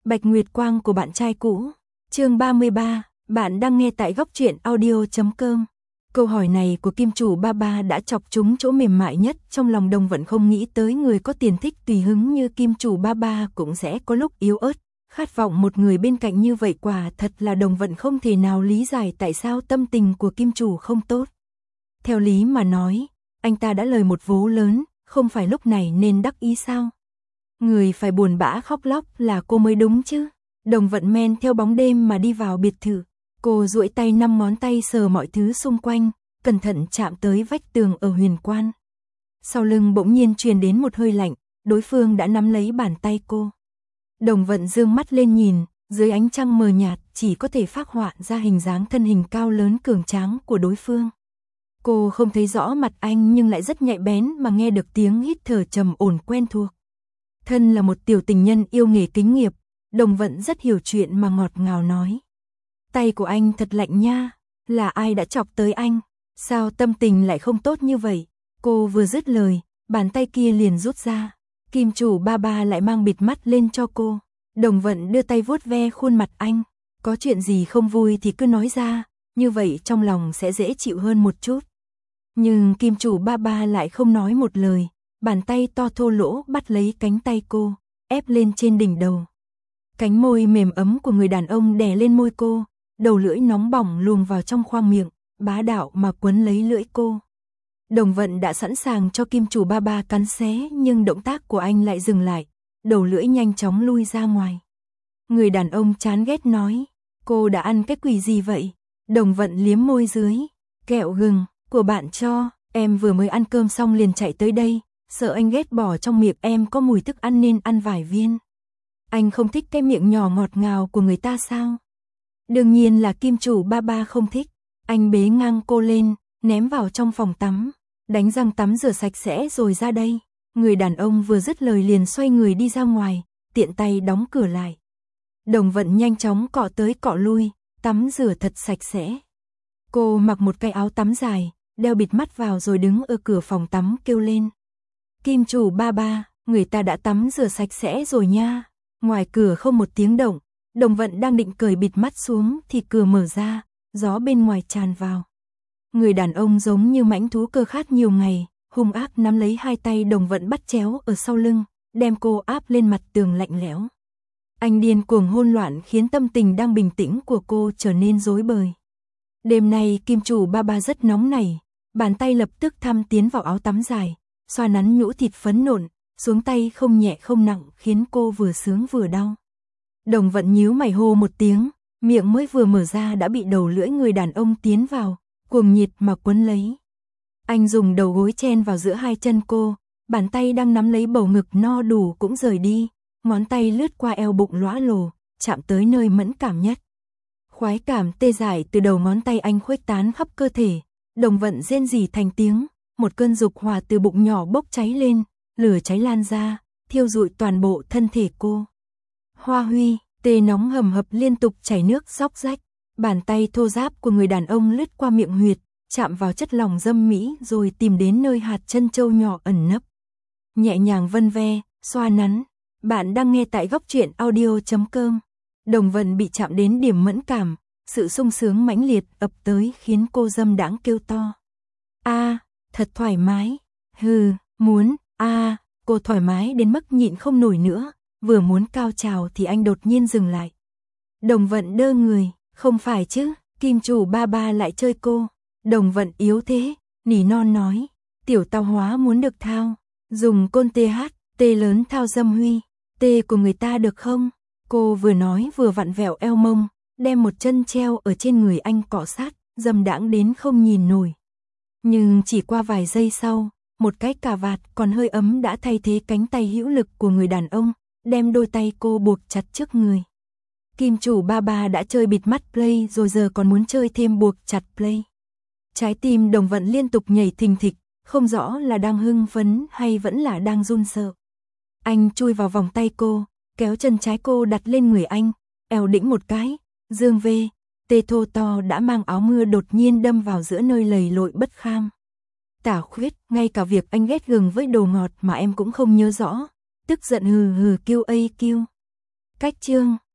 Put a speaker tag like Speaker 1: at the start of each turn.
Speaker 1: Bạch Nguyệt Quang của bạn trai cũ. Chương 33, bạn đang nghe tại góc truyện audio.com. Câu hỏi này của kim chủ ba ba đã chọc trúng chỗ mềm mại nhất trong lòng Đồng Vận, không nghĩ tới người có tiền thích tùy hứng như kim chủ ba ba cũng sẽ có lúc yếu ớt, khát vọng một người bên cạnh như vậy. Quả thật là Đồng Vận không thể nào lý giải tại sao tâm tình của kim chủ không tốt. Theo lý mà nói, anh ta đã lời một vố lớn, không phải lúc này nên đắc ý sao? Người phải buồn bã khóc lóc là cô mới đúng chứ. Đồng Vận men theo bóng đêm mà đi vào biệt thự. Cô duỗi tay 5 ngón tay sờ mọi thứ xung quanh, cẩn thận chạm tới vách tường ở huyền quan. Sau lưng bỗng nhiên truyền đến một hơi lạnh, đối phương đã nắm lấy bàn tay cô. Đồng Vận dương mắt lên nhìn, dưới ánh trăng mờ nhạt chỉ có thể phác họa ra hình dáng thân hình cao lớn cường tráng của đối phương. Cô không thấy rõ mặt anh nhưng lại rất nhạy bén mà nghe được tiếng hít thở trầm ổn quen thuộc. Thân là một tiểu tình nhân yêu nghề kính nghiệp, Đồng Vận rất hiểu chuyện mà ngọt ngào nói. Tay của anh thật lạnh nha, là ai đã chọc tới anh, sao tâm tình lại không tốt như vậy? Cô vừa dứt lời, bàn tay kia liền rút ra, kim chủ ba ba lại mang bịt mắt lên cho cô. Đồng Vận đưa tay vuốt ve khuôn mặt anh, có chuyện gì không vui thì cứ nói ra, như vậy trong lòng sẽ dễ chịu hơn một chút. Nhưng kim chủ ba ba lại không nói một lời, bàn tay to thô lỗ bắt lấy cánh tay cô, ép lên trên đỉnh đầu. Cánh môi mềm ấm của người đàn ông đè lên môi cô, đầu lưỡi nóng bỏng luồn vào trong khoang miệng, bá đạo mà quấn lấy lưỡi cô. Đồng Vận đã sẵn sàng cho kim chủ ba ba cắn xé, nhưng động tác của anh lại dừng lại, đầu lưỡi nhanh chóng lui ra ngoài. Người đàn ông chán ghét nói, cô đã ăn cái quỷ gì vậy? Đồng Vận liếm môi dưới, kẹo gừng của bạn cho, em vừa mới ăn cơm xong liền chạy tới đây, sợ anh ghét bỏ trong miệng em có mùi thức ăn nên ăn vài viên. Anh không thích cái miệng nhỏ ngọt ngào của người ta sao? Đương nhiên là kim chủ ba ba không thích. Anh bế ngang cô lên, ném vào trong phòng tắm, đánh răng tắm rửa sạch sẽ rồi ra đây. Người đàn ông vừa dứt lời liền xoay người đi ra ngoài, tiện tay đóng cửa lại. Đồng Vận nhanh chóng cọ tới cọ lui, tắm rửa thật sạch sẽ. Cô mặc một cái áo tắm dài, đeo bịt mắt vào rồi đứng ở cửa phòng tắm kêu lên. Kim chủ ba ba, người ta đã tắm rửa sạch sẽ rồi nha. Ngoài cửa không một tiếng động, Đồng Vận đang định cởi bịt mắt xuống thì cửa mở ra, gió bên ngoài tràn vào. Người đàn ông giống như mãnh thú cơ khát nhiều ngày, hung ác nắm lấy hai tay Đồng Vận bắt chéo ở sau lưng, đem cô áp lên mặt tường lạnh lẽo. Anh điên cuồng hôn loạn khiến tâm tình đang bình tĩnh của cô trở nên rối bời. Đêm nay kim chủ ba ba rất nóng nảy, bàn tay lập tức thăm tiến vào áo tắm dài, xoa nắn nhũ thịt phấn nộn, xuống tay không nhẹ không nặng khiến cô vừa sướng vừa đau. Đồng Vận nhíu mày hô một tiếng, miệng mới vừa mở ra đã bị đầu lưỡi người đàn ông tiến vào, cuồng nhiệt mà quấn lấy. Anh dùng đầu gối chen vào giữa hai chân cô, bàn tay đang nắm lấy bầu ngực no đủ cũng rời đi, ngón tay lướt qua eo bụng lõa lồ, chạm tới nơi mẫn cảm nhất. Khoái cảm tê dại từ đầu ngón tay anh khuếch tán khắp cơ thể, Đồng Vận rên rỉ thành tiếng, một cơn dục hỏa từ bụng nhỏ bốc cháy lên, lửa cháy lan ra, thiêu rụi toàn bộ thân thể cô. Hoa huy, tê nóng hầm hập liên tục chảy nước róc rách, bàn tay thô ráp của người đàn ông lướt qua miệng huyệt, chạm vào chất lỏng dâm mỹ rồi tìm đến nơi hạt chân châu nhỏ ẩn nấp. Nhẹ nhàng vân ve, xoa nắn, bạn đang nghe tại góc truyện audio.com. Đồng Vận bị chạm đến điểm mẫn cảm, sự sung sướng mãnh liệt ập tới khiến cô dâm đãng kêu to. Thật thoải mái, muốn, cô thoải mái đến mức nhịn không nổi nữa, vừa muốn cao trào thì anh đột nhiên dừng lại. Đồng Vận đơ người, không phải chứ, kim chủ ba ba lại chơi cô. Đồng Vận yếu thế, nỉ non nói, tiểu tao hóa muốn được thao, dùng côn tê lớn thao dâm huy, tê của người ta được không? Cô vừa nói vừa vặn vẹo eo mông, đem một chân treo ở trên người anh cọ sát, dâm đãng đến không nhìn nổi. Nhưng chỉ qua vài giây sau, một cái cà vạt còn hơi ấm đã thay thế cánh tay hữu lực của người đàn ông, đem đôi tay cô buộc chặt trước người. Kim chủ ba ba đã chơi bịt mắt play rồi giờ còn muốn chơi thêm buộc chặt play. Trái tim Đồng Vận liên tục nhảy thình thịch, không rõ là đang hưng phấn hay vẫn là đang run sợ. Anh chui vào vòng tay cô, kéo chân trái cô đặt lên người anh, eo đĩnh một cái, dương vê, tê thô to đã mang áo mưa đột nhiên đâm vào giữa nơi lầy lội bất kham. Tả khuyết, ngay cả việc anh ghét gừng với đồ ngọt mà em cũng không nhớ rõ, tức giận hừ kêu. Cách chương